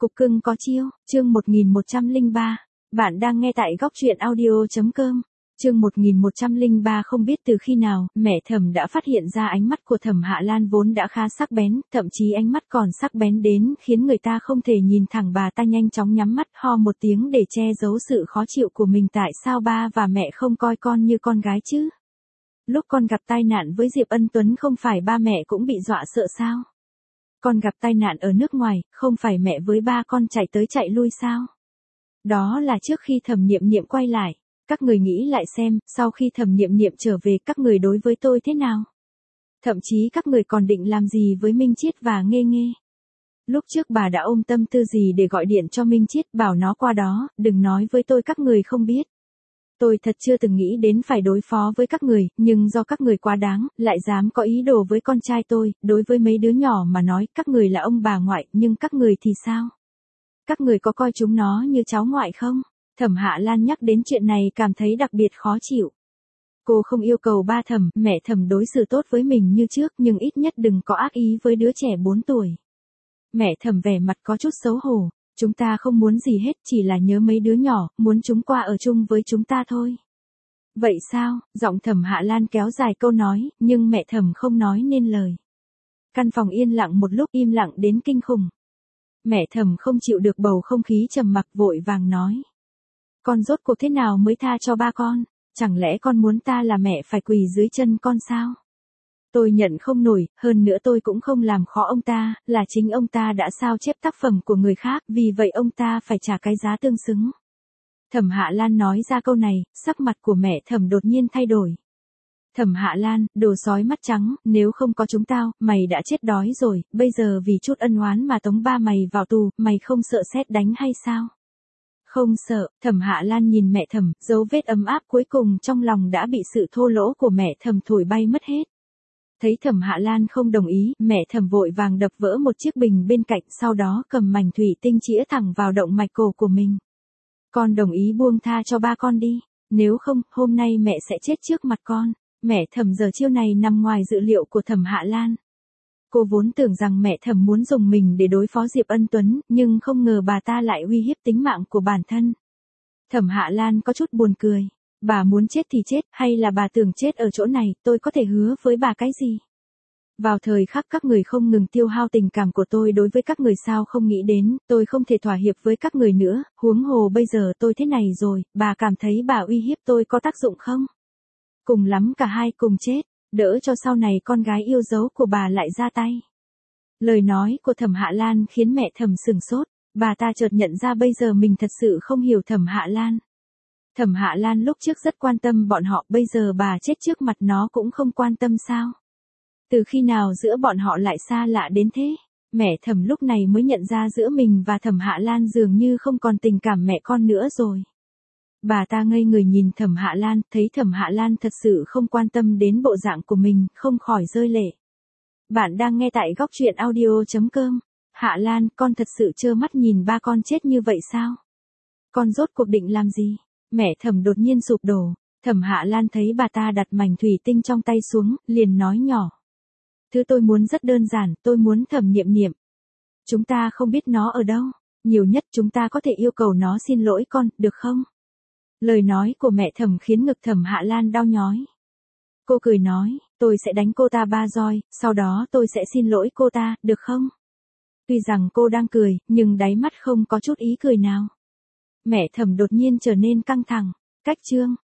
Cục cưng có chiêu, chương 1103. Bạn đang nghe tại góc truyện audio.com. Chương 1103. Không biết từ khi nào, mẹ Thẩm đã phát hiện ra ánh mắt của Thẩm Hạ Lan vốn đã khá sắc bén, thậm chí ánh mắt còn sắc bén đến khiến người ta không thể nhìn thẳng. Bà ta nhanh chóng nhắm mắt ho một tiếng để che giấu sự khó chịu của mình. Tại sao ba và mẹ không coi con như con gái chứ? Lúc con gặp tai nạn với Diệp Ân Tuấn không phải ba mẹ cũng bị dọa sợ sao? Con gặp tai nạn ở nước ngoài, không phải mẹ với ba con chạy tới chạy lui sao? Đó là trước khi Thẩm Niệm Niệm quay lại. Các người nghĩ lại xem, sau khi Thẩm Niệm Niệm trở về các người đối với tôi thế nào? Thậm chí các người còn định làm gì với Minh Chiết và Nghê Nghê? Lúc trước bà đã ôm tâm tư gì để gọi điện cho Minh Chiết bảo nó qua đó, đừng nói với tôi các người không biết. Tôi thật chưa từng nghĩ đến phải đối phó với các người, nhưng do các người quá đáng, lại dám có ý đồ với con trai tôi, đối với mấy đứa nhỏ mà nói các người là ông bà ngoại, nhưng các người thì sao? Các người có coi chúng nó như cháu ngoại không? Thẩm Hạ Lan nhắc đến chuyện này cảm thấy đặc biệt khó chịu. Cô không yêu cầu ba Thẩm, mẹ Thẩm đối xử tốt với mình như trước, nhưng ít nhất đừng có ác ý với đứa trẻ 4 tuổi. Mẹ Thẩm vẻ mặt có chút xấu hổ. Chúng ta không muốn gì hết, chỉ là nhớ mấy đứa nhỏ, muốn chúng qua ở chung với chúng ta thôi. Vậy sao? Giọng Thẩm Hạ Lan kéo dài câu nói, nhưng mẹ Thẩm không nói nên lời. Căn phòng yên lặng một lúc, im lặng đến kinh khủng. Mẹ Thẩm không chịu được bầu không khí trầm mặc, vội vàng nói. Con rốt cuộc thế nào mới tha cho ba con? Chẳng lẽ con muốn ta là mẹ phải quỳ dưới chân con sao? Tôi nhận không nổi, hơn nữa tôi cũng không làm khó ông ta, là chính ông ta đã sao chép tác phẩm của người khác, vì vậy ông ta phải trả cái giá tương xứng. Thẩm Hạ Lan nói ra câu này, sắc mặt của mẹ Thẩm đột nhiên thay đổi. Thẩm Hạ Lan, đồ sói mắt trắng, nếu không có chúng tao, mày đã chết đói rồi, bây giờ vì chút ân oán mà tống ba mày vào tù, mày không sợ sét đánh hay sao? Không sợ. Thẩm Hạ Lan nhìn mẹ Thẩm, dấu vết ấm áp cuối cùng trong lòng đã bị sự thô lỗ của mẹ Thẩm thổi bay mất hết. Thấy Thẩm Hạ Lan không đồng ý, mẹ Thẩm vội vàng đập vỡ một chiếc bình bên cạnh, sau đó cầm mảnh thủy tinh chĩa thẳng vào động mạch cổ của mình. Con đồng ý buông tha cho ba con đi, nếu không, hôm nay mẹ sẽ chết trước mặt con. Mẹ Thẩm giờ chiêu này nằm ngoài dự liệu của Thẩm Hạ Lan. Cô vốn tưởng rằng mẹ Thẩm muốn dùng mình để đối phó Diệp Ân Tuấn, nhưng không ngờ bà ta lại uy hiếp tính mạng của bản thân. Thẩm Hạ Lan có chút buồn cười. Bà muốn chết thì chết, hay là bà tưởng chết ở chỗ này, tôi có thể hứa với bà cái gì? Vào thời khắc các người không ngừng tiêu hao tình cảm của tôi đối với các người, sao không nghĩ đến, tôi không thể thỏa hiệp với các người nữa, huống hồ bây giờ tôi thế này rồi, bà cảm thấy bà uy hiếp tôi có tác dụng không? Cùng lắm cả hai cùng chết, đỡ cho sau này con gái yêu dấu của bà lại ra tay. Lời nói của Thẩm Hạ Lan khiến mẹ Thẩm sửng sốt, bà ta chợt nhận ra bây giờ mình thật sự không hiểu Thẩm Hạ Lan. Thẩm Hạ Lan lúc trước rất quan tâm bọn họ, bây giờ bà chết trước mặt nó cũng không quan tâm sao? Từ khi nào giữa bọn họ lại xa lạ đến thế? Mẹ Thẩm lúc này mới nhận ra giữa mình và Thẩm Hạ Lan dường như không còn tình cảm mẹ con nữa rồi. Bà ta ngây người nhìn Thẩm Hạ Lan, thấy Thẩm Hạ Lan thật sự không quan tâm đến bộ dạng của mình, không khỏi rơi lệ. Bạn đang nghe tại góc truyện audio.com. Hạ Lan, con thật sự trơ mắt nhìn ba con chết như vậy sao? Con rốt cuộc định làm gì? Mẹ Thẩm đột nhiên sụp đổ. Thẩm Hạ Lan thấy bà ta đặt mảnh thủy tinh trong tay xuống, liền nói nhỏ. Thứ tôi muốn rất đơn giản, tôi muốn Thẩm Niệm Niệm. Chúng ta không biết nó ở đâu, nhiều nhất chúng ta có thể yêu cầu nó xin lỗi con, được không? Lời nói của mẹ Thẩm khiến ngực Thẩm Hạ Lan đau nhói. Cô cười nói, tôi sẽ đánh cô ta 3 roi, sau đó tôi sẽ xin lỗi cô ta, được không? Tuy rằng cô đang cười, nhưng đáy mắt không có chút ý cười nào. Mẹ Thẩm đột nhiên trở nên căng thẳng. Cách chương